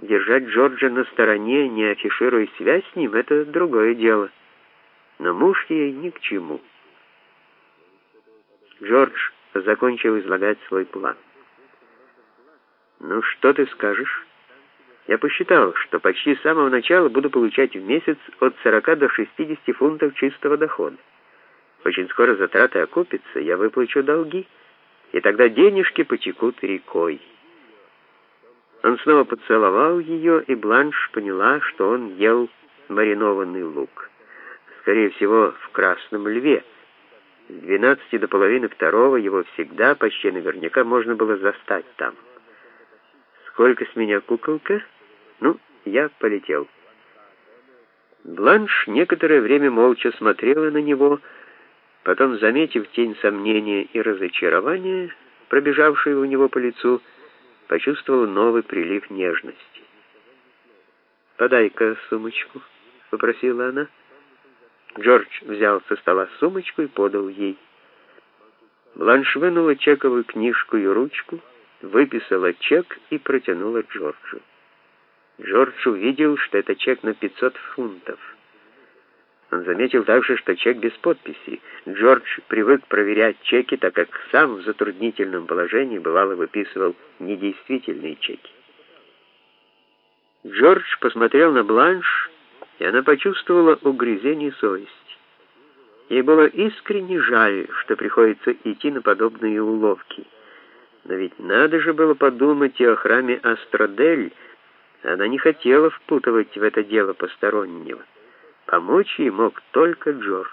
Держать Джорджа на стороне, не афишируя связь с ним, это другое дело. Но муж ей ни к чему. Джордж закончил излагать свой план. «Ну, что ты скажешь? Я посчитал, что почти с самого начала буду получать в месяц от 40 до 60 фунтов чистого дохода. Очень скоро затраты окупятся, я выплачу долги, и тогда денежки потекут рекой». Он снова поцеловал ее, и Бланш поняла, что он ел маринованный лук. Скорее всего, в «Красном льве». С 12 до половины второго его всегда, почти наверняка, можно было застать там. «Сколько с меня, куколка? Ну, я полетел». Бланш некоторое время молча смотрела на него, потом, заметив тень сомнения и разочарования, пробежавшую у него по лицу, почувствовала новый прилив нежности. «Подай-ка сумочку», — попросила она. Джордж взял со стола сумочку и подал ей. Бланш вынула чековую книжку и ручку, выписала чек и протянула Джорджу. Джордж увидел, что это чек на 500 фунтов. Он заметил также, что чек без подписи. Джордж привык проверять чеки, так как сам в затруднительном положении бывало выписывал недействительные чеки. Джордж посмотрел на Бланш, и она почувствовала угрызение совести. Ей было искренне жаль, что приходится идти на подобные уловки. Но ведь надо же было подумать и о храме Астродель. Она не хотела впутывать в это дело постороннего. Помочь ей мог только Джордж.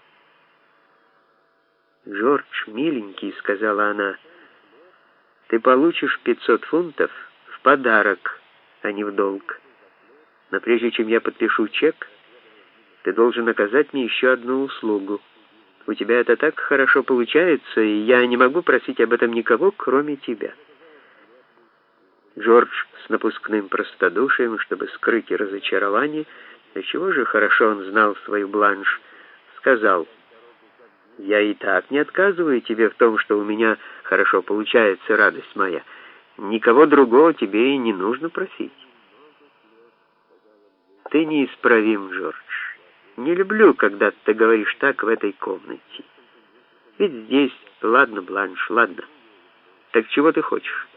«Джордж, миленький», — сказала она, — «ты получишь 500 фунтов в подарок, а не в долг. Но прежде чем я подпишу чек, ты должен оказать мне еще одну услугу. У тебя это так хорошо получается, и я не могу просить об этом никого, кроме тебя». Джордж с напускным простодушием, чтобы скрыть разочарование, до чего же хорошо он знал свою Бланш, сказал: «Я и так не отказываю тебе в том, что у меня хорошо получается, радость моя. Никого другого тебе и не нужно просить». «Ты неисправим, Джордж. Не люблю, когда ты говоришь так в этой комнате. Ведь здесь... Ладно, Бланш, ладно. Так чего ты хочешь?»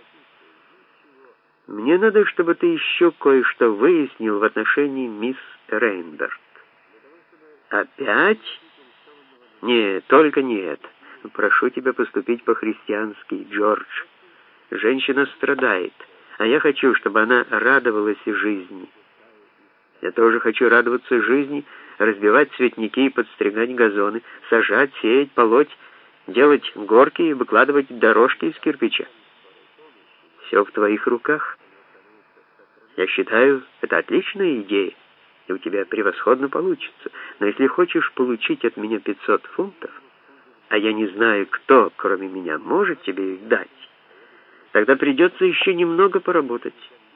«Мне надо, чтобы ты еще кое-что выяснил в отношении мисс Рейнберт». «Опять?» «Нет, только не это. Прошу тебя поступить по-христиански, Джордж. Женщина страдает, а я хочу, чтобы она радовалась жизни. Я тоже хочу радоваться жизни, разбивать цветники и подстригать газоны, сажать, сеять, полоть, делать горки и выкладывать дорожки из кирпича. Все в твоих руках. Я считаю, это отличная идея, и у тебя превосходно получится. Но если хочешь получить от меня 500 фунтов, а я не знаю, кто, кроме меня, может тебе их дать, тогда придется еще немного поработать».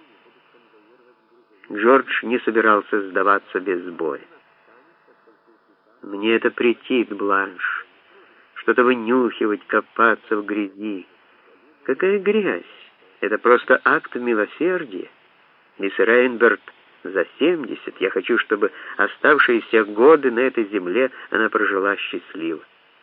Джордж не собирался сдаваться без боя. «Мне это претит, Бланш. Что-то вынюхивать, копаться в грязи. Какая грязь? Это просто акт милосердия. Мисс Рейнберт за 70. Я хочу, чтобы оставшиеся годы на этой земле она прожила счастливо».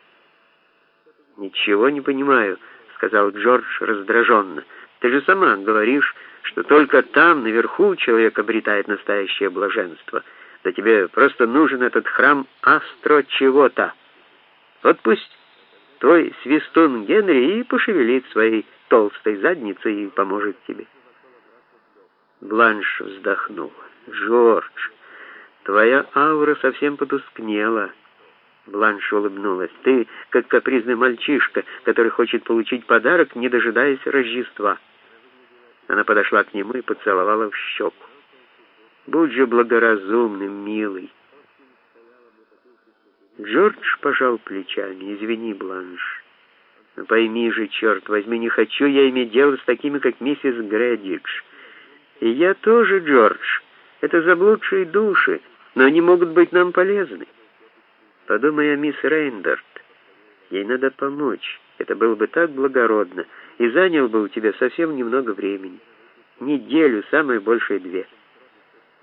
«Ничего не понимаю», — сказал Джордж раздраженно. «Ты же сама говоришь, что только там, наверху, человек обретает настоящее блаженство. Да тебе просто нужен этот храм Астро чего-то. Вот пусть твой свистун Генри и пошевелит своей толстой задницей и поможет тебе». Бланш вздохнула. «Джордж, твоя аура совсем потускнела». Бланш улыбнулась. «Ты как капризный мальчишка, который хочет получить подарок, не дожидаясь Рождества». Она подошла к нему и поцеловала в щеку. «Будь же благоразумным, милый». Джордж пожал плечами. «Извини, Бланш. Но пойми же, черт возьми, не хочу я иметь дело с такими, как миссис Грэдидж. И я тоже, Джордж. Это заблудшие души, но они могут быть нам полезны. Подумай о мисс Рейнберт. Ей надо помочь. Это было бы так благородно, и занял бы у тебя совсем немного времени. неделю, самое большее 2.